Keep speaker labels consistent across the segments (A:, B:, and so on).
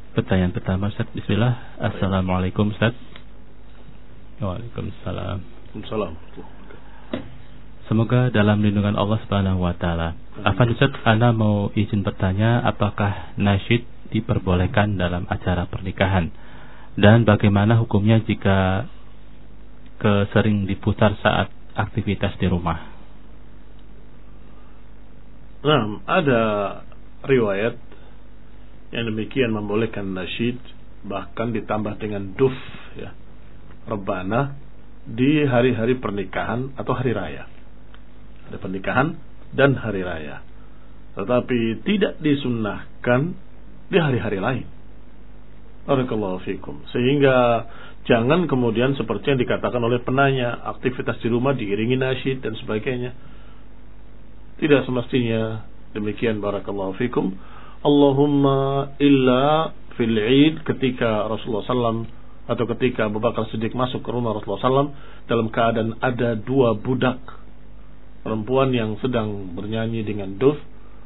A: Pertanyaan pertama, Ustaz. Bismillah. Assalamualaikum, Ustaz. Waalaikumsalam.
B: Waalaikumsalam.
A: Semoga dalam lindungan Allah Subhanahu wa taala. Afan Ustaz, ana mau izin bertanya, apakah nasyid diperbolehkan dalam acara pernikahan? Dan bagaimana hukumnya jika sering diputar saat aktivitas di rumah?
B: Nah, ada riwayat yang demikian membolehkan nasyid, bahkan ditambah dengan duf, ya, rebana di hari-hari pernikahan atau hari raya. Ada pernikahan dan hari raya, tetapi tidak disunnahkan di hari-hari lain. Barakallahu fikum. Sehingga jangan kemudian seperti yang dikatakan oleh penanya, aktivitas di rumah diiringi nasyid dan sebagainya. Tidak semestinya demikian. Barakallahu fikum. Allahumma illa fil Eid, ketika Rasulullah SAW atau ketika Abu Bakar Siddiq masuk ke rumah Rasulullah SAW dalam keadaan ada dua budak perempuan yang sedang bernyanyi dengan duf.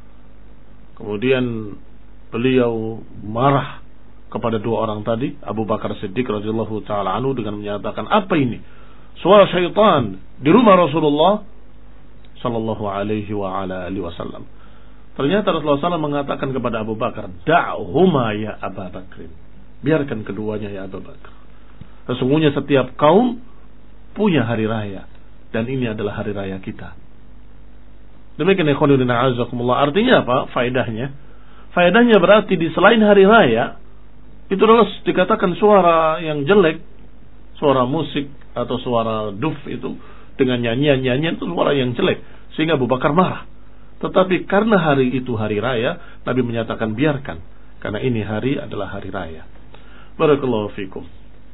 B: Kemudian beliau marah kepada dua orang tadi, Abu Bakar Siddiq radhiyallahu taala anhu, dengan menyatakan, apa ini? Suara syaitan di rumah Rasulullah sallallahu alaihi wa ala alihi wasallam. Ternyata Rasulullah SAW mengatakan kepada Abu Bakar, da'huma ya Abu Bakr, biarkan keduanya ya Abu Bakar. Sesungguhnya setiap kaum punya hari raya, dan ini adalah hari raya kita. Demikian ya khonirina azakumullah. Artinya apa? Faedahnya berarti di selain hari raya, itu adalah dikatakan suara yang jelek, suara musik atau suara duf itu dengan nyanyian-nyanyian itu suara yang jelek, sehingga Abu Bakar marah. Tetapi karena hari itu hari raya, Nabi menyatakan biarkan, karena ini hari adalah hari raya. Barakallahu fikum.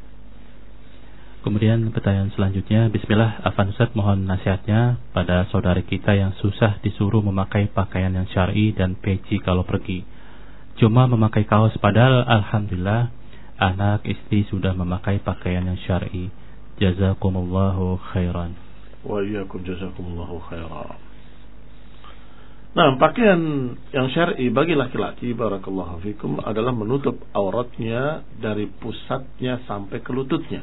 A: Kemudian pertanyaan selanjutnya, bismillah, Afan Ustaz, mohon nasihatnya pada saudari kita yang susah disuruh memakai pakaian yang syar'i dan peci kalau pergi. Cuma memakai kaos, padahal alhamdulillah anak istri sudah memakai pakaian yang syar'i. Jazakumullahu khairan.
B: Wa iyyakum jazakumullahu khairan. Nah, pakaian yang syar'i bagi laki-laki, barakallahu fikum, adalah menutup auratnya dari pusatnya sampai ke lututnya.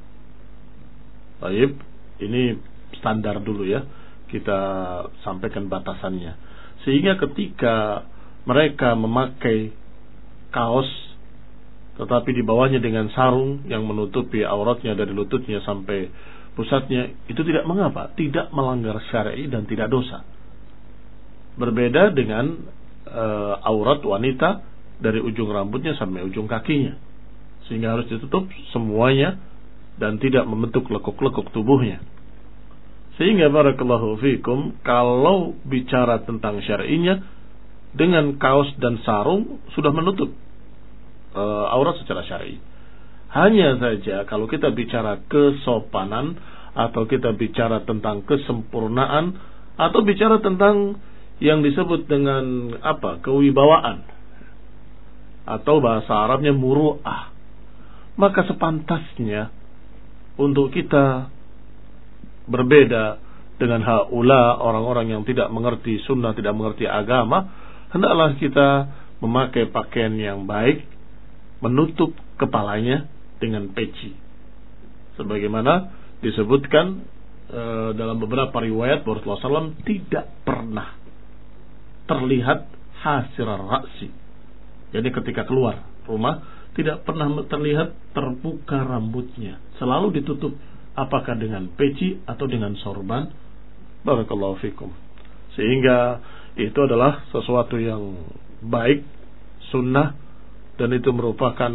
B: Baik, ini standar dulu ya, kita sampaikan batasannya. Sehingga ketika mereka memakai kaos tetapi di bawahnya dengan sarung yang menutupi auratnya dari lututnya sampai pusatnya, itu tidak mengapa, tidak melanggar syar'i dan tidak dosa. Berbeda dengan aurat wanita dari ujung rambutnya sampai ujung kakinya, sehingga harus ditutup semuanya dan tidak membentuk lekuk-lekuk tubuhnya. Sehingga barakallahu fikum, kalau bicara tentang syar'inya, dengan kaos dan sarung sudah menutup aurat secara syar'i. Hanya saja kalau kita bicara kesopanan, atau kita bicara tentang kesempurnaan, atau bicara tentang yang disebut dengan apa, kewibawaan, atau bahasa Arabnya muru'ah, maka sepantasnya untuk kita berbeda dengan haula, orang-orang yang tidak mengerti sunnah, tidak mengerti agama. Hendaklah kita memakai pakaian yang baik, menutup kepalanya dengan peci, sebagaimana disebutkan dalam beberapa riwayat bahwa Rasulullah SAW tidak pernah terlihat hasirar ra'si. Jadi ketika keluar rumah tidak pernah terlihat terbuka rambutnya, selalu ditutup apakah dengan peci atau dengan sorban. Barakallahu fikum. Sehingga itu adalah sesuatu yang baik, sunnah, dan itu merupakan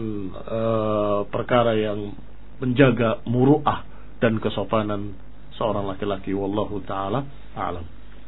B: perkara yang menjaga muru'ah dan kesopanan seorang laki-laki. Wallahu ta'ala a'lam.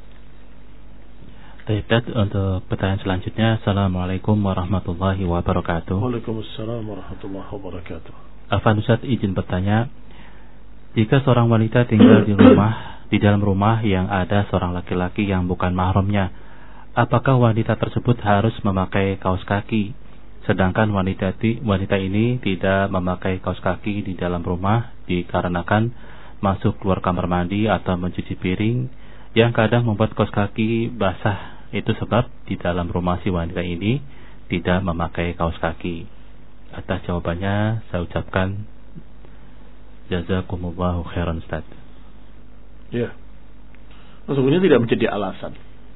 A: Baik, untuk pertanyaan selanjutnya. Assalamualaikum warahmatullahi wabarakatuh.
B: Waalaikumsalam warahmatullahi wabarakatuh.
A: Afan Ustaz, izin bertanya, jika seorang wanita tinggal di dalam rumah yang ada seorang laki-laki yang bukan mahramnya, apakah wanita tersebut harus memakai kaos kaki? Sedangkan wanita ini tidak memakai kaos kaki di dalam rumah dikarenakan masuk keluar kamar mandi atau mencuci piring yang kadang membuat kaos kaki basah. Itu sebab di dalam rumah si wanita ini tidak memakai kaos kaki. Atas jawabannya saya ucapkan jazakumullahu khairan Ustaz.
B: Ya. Sesungguhnya tidak menjadi alasan.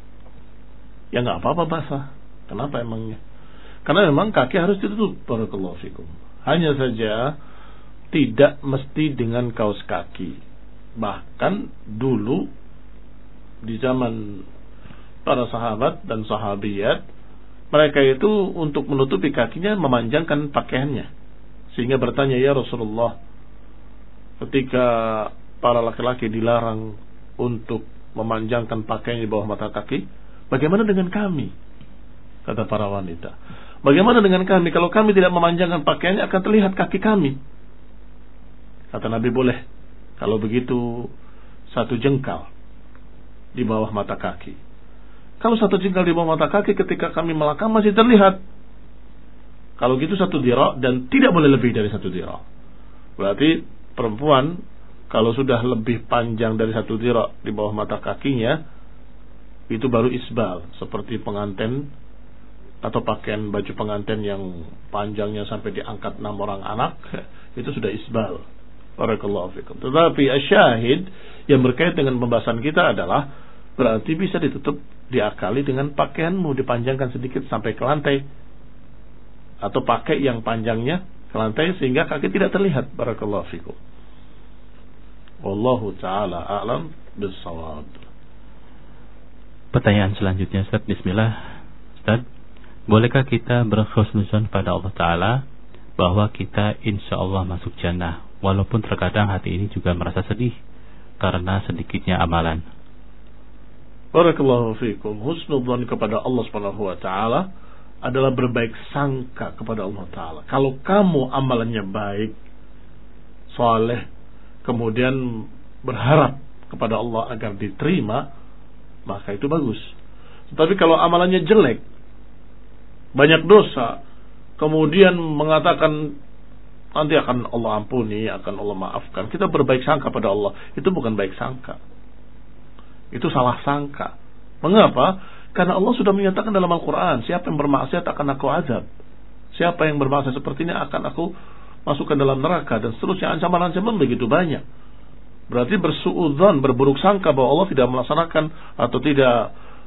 B: Ya nggak apa-apa basah. Kenapa emangnya? Karena memang kaki harus ditutup. Barakallahu fikum. Hanya saja tidak mesti dengan kaos kaki. Bahkan dulu di zaman para sahabat dan sahabiyat, mereka itu untuk menutupi kakinya memanjangkan pakaiannya. Sehingga bertanya, ya Rasulullah, ketika para laki-laki dilarang untuk memanjangkan pakaian di bawah mata kaki, bagaimana dengan kami? Kata para wanita, bagaimana dengan kami? Kalau kami tidak memanjangkan pakaiannya akan terlihat kaki kami. Kata Nabi, boleh. Kalau begitu 1 jengkal di bawah mata kaki. Kalau 1 jengkal di bawah mata kaki ketika kami melangkah masih terlihat. Kalau gitu 1 dira' dan tidak boleh lebih dari 1 dira'. Berarti perempuan kalau sudah lebih panjang dari 1 dira' di bawah mata kakinya, itu baru isbal, seperti pengantin atau pakaian baju pengantin yang panjangnya sampai diangkat 6 orang anak, itu sudah isbal. Barakallahu fikum. Tetapi asyahid yang berkait dengan pembahasan kita adalah berarti bisa ditutup, diakali dengan pakaianmu dipanjangkan sedikit sampai ke lantai, atau pakai yang panjangnya ke lantai sehingga kaki tidak terlihat. Barakallahu fikum. Wallahu ta'ala a'lam bis-shawab.
A: Pertanyaan selanjutnya Ustaz. Bismillah. Ustaz, bolehkah kita berkhusnuzon pada Allah Ta'ala bahwa kita insya Allah masuk jannah, walaupun terkadang hati ini juga merasa sedih karena sedikitnya amalan?
B: Barakallahu fikum. Husnudzon kepada Allah Subhanahu wa taala adalah berbaik sangka kepada Allah Ta'ala. Kalau kamu amalannya baik, saleh, kemudian berharap kepada Allah agar diterima, maka itu bagus. Tetapi kalau amalannya jelek, banyak dosa, kemudian mengatakan nanti akan Allah ampuni, akan Allah maafkan, kita berbaik sangka pada Allah, itu bukan baik sangka, itu salah sangka. Mengapa? Karena Allah sudah menyatakan dalam Al-Quran, siapa yang bermaksiat akan aku azab, siapa yang bermaksiat seperti ini akan aku masukkan dalam neraka, dan seterusnya. Ancaman-ancaman begitu banyak. Berarti bersuudzon, berburuk sangka bahwa Allah tidak melaksanakan atau tidak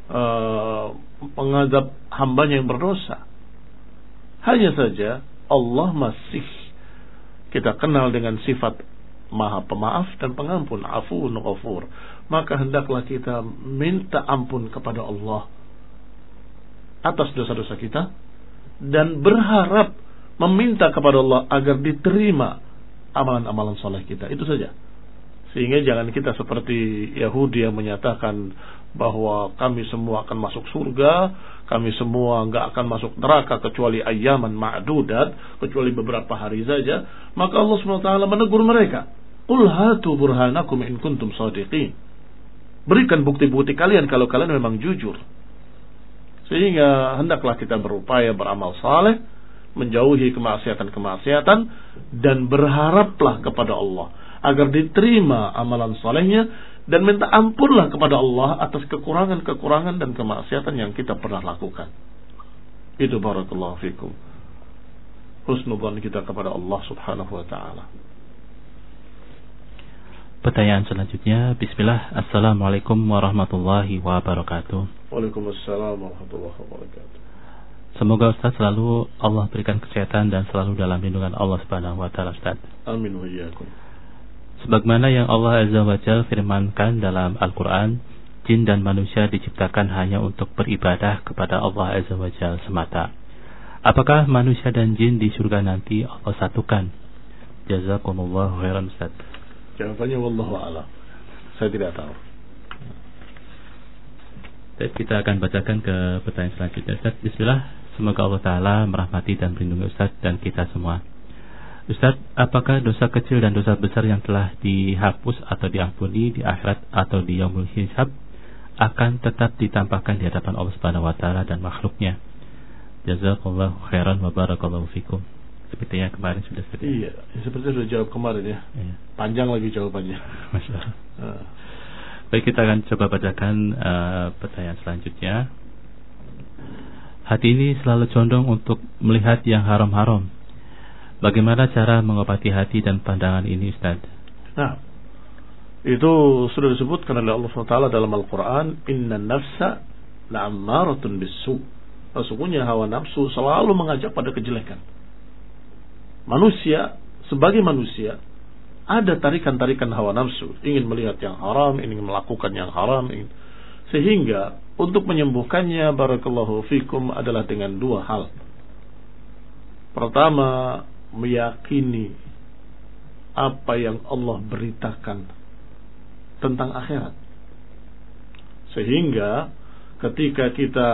B: mengadab hambanya yang berdosa. Hanya saja Allah masih kita kenal dengan sifat Maha Pemaaf dan Pengampun, Afuwun Ghafur. Maka hendaklah kita minta ampun kepada Allah atas dosa-dosa kita dan berharap meminta kepada Allah agar diterima amalan-amalan soleh kita. Itu saja. Sehingga jangan kita seperti Yahudi yang menyatakan bahwa kami semua akan masuk surga, kami semua enggak akan masuk neraka kecuali ayyaman ma'dudat, kecuali beberapa hari saja. Maka Allah SWT menegur mereka, qul hatu burhanakum in kuntum shadiqin. Berikan bukti-bukti kalian kalau kalian memang jujur. Sehingga hendaklah kita berupaya beramal saleh, menjauhi kemaksiatan-kemaksiatan, dan berharaplah kepada Allah agar diterima amalan salehnya, dan minta ampunlah kepada Allah atas kekurangan-kekurangan dan kemaksiatan yang kita pernah lakukan. Itu barakallahu fikum. Husnudzon kita kepada Allah Subhanahu wa taala.
A: Pertanyaan selanjutnya. Bismillah. Assalamualaikum warahmatullahi wabarakatuh.
B: Waalaikumsalam warahmatullahi wabarakatuh.
A: Semoga Ustaz selalu Allah berikan kesehatan dan selalu dalam lindungan Allah Subhanahu wa taala, Ustaz.
B: Amin wa iyyakum.
A: Sebagaimana yang Allah Azza wa Jalla firmankan dalam Al-Quran, jin dan manusia diciptakan hanya untuk beribadah kepada Allah Azza wa Jalla semata. Apakah manusia dan jin di surga nanti Allah satukan? Jazakumullahu khairan Ustaz.
B: Jawabannya wallahu a'lam. Saya tidak tahu.
A: Baik, kita akan bacakan ke pertanyaan selanjutnya, Ustaz. Bismillah. Semoga Allah Ta'ala merahmati dan melindungi Ustaz dan kita semua. Ustaz, apakah dosa kecil dan dosa besar yang telah dihapus atau diampuni di akhirat atau di yaumul hisab akan tetap ditampakkan di hadapan Allah Subhanahu wa taala dan makhluknya? Jazakallahu khairan wa barakallahu fikum. Sepertinya kemarin sudah
B: Iya, seperti sudah jawab kemarin ya. Iya. Panjang lagi jawabannya.
A: Masya Allah. Baik, kita akan coba bacakan pertanyaan selanjutnya. Hati ini selalu condong untuk melihat yang haram-haram. Bagaimana cara mengobati hati dan pandangan ini, Ustaz?
B: Nah, itu sudah disebutkan oleh Allah SWT dalam Al-Quran, Inna nafsa la'ammaratun bisu. Sesungguhnya hawa nafsu selalu mengajak pada kejelekan. Manusia, sebagai manusia, ada tarikan-tarikan hawa nafsu, ingin melihat yang haram, ingin melakukan yang haram, sehingga untuk menyembuhkannya, barakallahu fikum, adalah dengan dua hal. Pertama, meyakini apa yang Allah beritakan tentang akhirat, sehingga ketika kita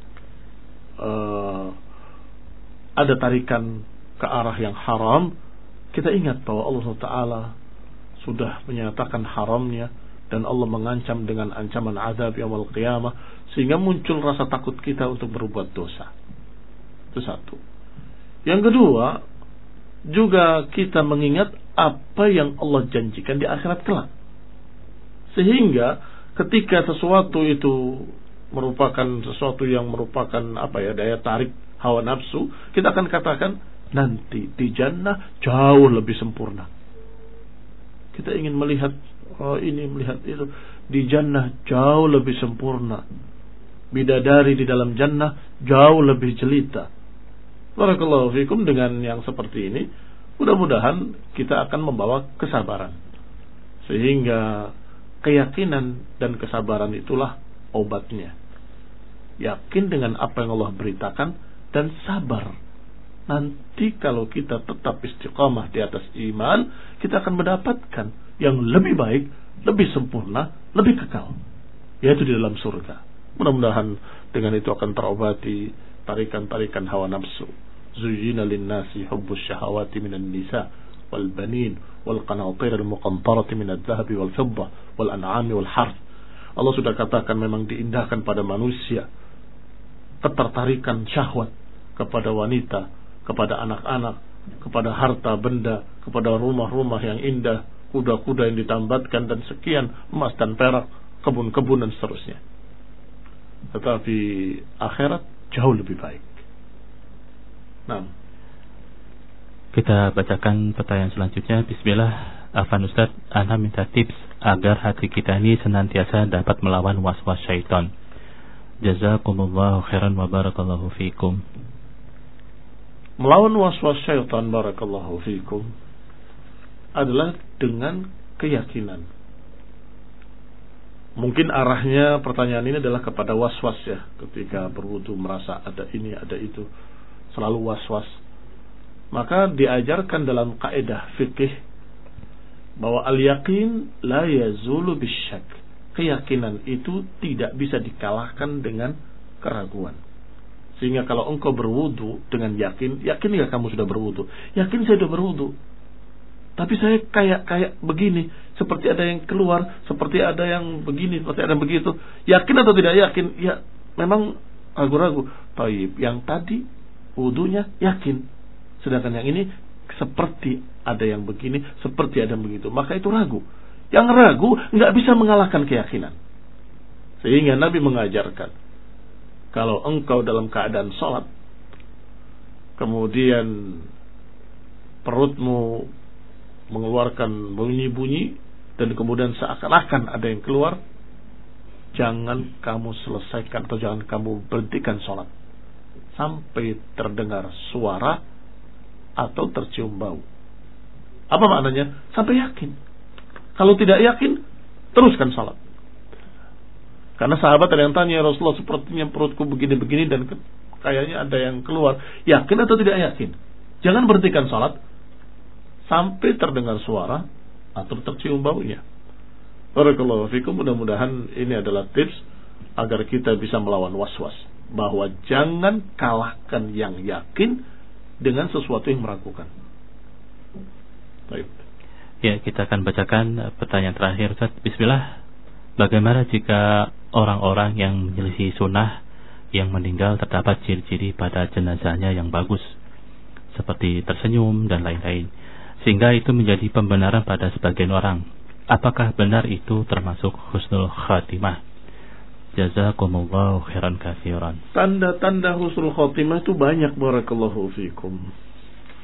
B: ada tarikan ke arah yang haram, kita ingat bahwa Allah SWT sudah menyatakan haramnya, dan Allah mengancam dengan ancaman azab yaumul qiyamah, sehingga muncul rasa takut kita untuk berbuat dosa. Itu satu. Yang kedua, juga kita mengingat apa yang Allah janjikan di akhirat kelak, sehingga ketika sesuatu itu merupakan sesuatu yang merupakan daya tarik hawa nafsu, kita akan katakan nanti di jannah jauh lebih sempurna. Kita ingin melihat ini, melihat itu. Di jannah jauh lebih sempurna. Bidadari di dalam jannah jauh lebih jelita. Barakallahu fikum. Dengan yang seperti ini, mudah-mudahan kita akan membawa kesabaran, sehingga keyakinan dan kesabaran itulah obatnya. Yakin dengan apa yang Allah beritakan dan sabar. Nanti kalau kita tetap istiqamah di atas iman, kita akan mendapatkan yang lebih baik, lebih sempurna, lebih kekal, yaitu di dalam surga. Mudah-mudahan dengan itu akan terobati tarikan-tarikan hawa nafsu. Zuyyina lin-nasi hubbus syahawati minan nisa wal banin wal qanatir al-muqantarati minadh dhahabi wal fiddah wal an'ami wal harth. Allah sudah katakan memang diindahkan pada manusia ketertarikan syahwat kepada wanita, kepada anak-anak, kepada harta benda, kepada rumah-rumah yang indah, kuda-kuda yang ditambatkan, dan sekian emas dan perak, kebun-kebun dan seterusnya. Tetapi akhirat jauh lebih baik. Nah,
A: kita bacakan pertanyaan selanjutnya. Bismillah. Afan Ustaz, ana minta tips agar hati kita ini senantiasa dapat melawan was-was syaitan. Jazakumullahu khairan wa barakallahu fikum.
B: Melawan was-was syaitan, barakallahu fikum, adalah dengan keyakinan. Mungkin arahnya pertanyaan ini adalah kepada was-was ya. Ketika berwudu merasa ada ini, ada itu, selalu was-was. Maka diajarkan dalam kaidah fikih bahwa al-yaqin la yazulu bisyak. Keyakinan itu tidak bisa dikalahkan dengan keraguan. Sehingga kalau engkau berwudu dengan yakin gak kamu sudah berwudu? Yakin saya sudah berwudu, tapi saya kayak begini, seperti ada yang keluar, seperti ada yang begini, seperti ada yang begitu. Yakin atau tidak yakin? Ya, memang ragu-ragu. Taib, yang tadi wudunya yakin, sedangkan yang ini seperti ada yang begini, seperti ada yang begitu. Maka itu ragu. Yang ragu nggak bisa mengalahkan keyakinan. Sehingga Nabi mengajarkan, kalau engkau dalam keadaan sholat, kemudian perutmu mengeluarkan bunyi-bunyi, dan kemudian seakan-akan ada yang keluar, jangan kamu selesaikan atau jangan kamu berhentikan sholat sampai terdengar suara atau tercium bau. Apa maknanya? Sampai yakin. Kalau tidak yakin, teruskan sholat. Karena sahabat ada yang tanya, Rasulullah, sepertinya perutku begini-begini dan kayaknya ada yang keluar. Yakin atau tidak yakin? Jangan berhentikan sholat sampai terdengar suara atau tercium baunya. Barakallahu fikum. Mudah-mudahan ini adalah tips agar kita bisa melawan was-was. Bahwa jangan kalahkan yang yakin dengan sesuatu yang meragukan. Baik.
A: Ya, kita akan bacakan pertanyaan terakhir, Ustaz. Bismillah. Bagaimana jika orang-orang yang menyelisih sunnah yang meninggal terdapat ciri-ciri pada jenazahnya yang bagus, seperti tersenyum dan lain-lain, sehingga itu menjadi pembenaran pada sebagian orang? Apakah benar itu termasuk husnul khatimah? Jazakumullahu khairan katsiran.
B: Tanda-tanda husnul khatimah itu banyak, barakallahu fikum.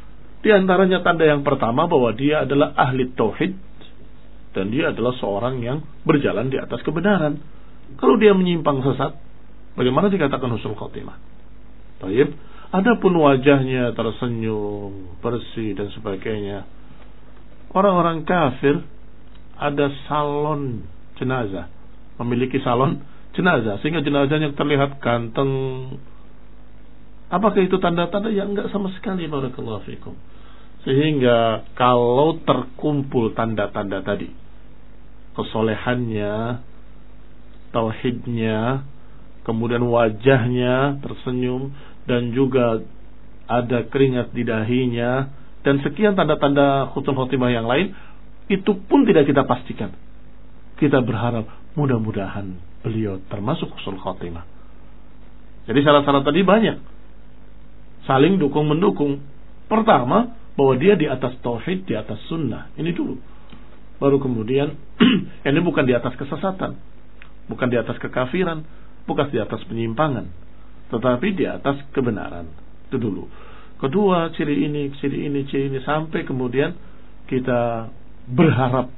B: Di antaranya tanda yang pertama bahwa dia adalah ahli tauhid dan dia adalah seorang yang berjalan di atas kebenaran. Kalau dia menyimpang sesat, bagaimana dikatakan husnul khotimah? Baik, adapun wajahnya tersenyum, bersih dan sebagainya. Orang-orang kafir ada salon jenazah, memiliki salon jenazah sehingga jenazahnya terlihat ganteng. Apakah itu tanda-tanda? Yang enggak sama sekali, barakallahu fikum. Sehingga kalau terkumpul tanda-tanda tadi, kesolehannya, tauhidnya, kemudian wajahnya tersenyum, dan juga ada keringat di dahinya, dan sekian tanda-tanda husnul khotimah yang lain, itu pun tidak kita pastikan. Kita berharap mudah-mudahan beliau termasuk husnul khotimah. Jadi syarat-syarat tadi banyak, saling dukung-mendukung. Pertama, bahwa dia di atas tauhid, di atas sunnah. Ini dulu. Baru kemudian, ini bukan di atas kesesatan, bukan di atas kekafiran, bukan di atas penyimpangan, tetapi di atas kebenaran. Itu dulu. Kedua, ciri ini, sampai kemudian kita berharap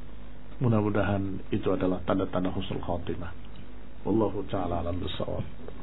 B: mudah-mudahan itu adalah tanda-tanda husnul khotimah. Wallahu ta'ala alam bissawab.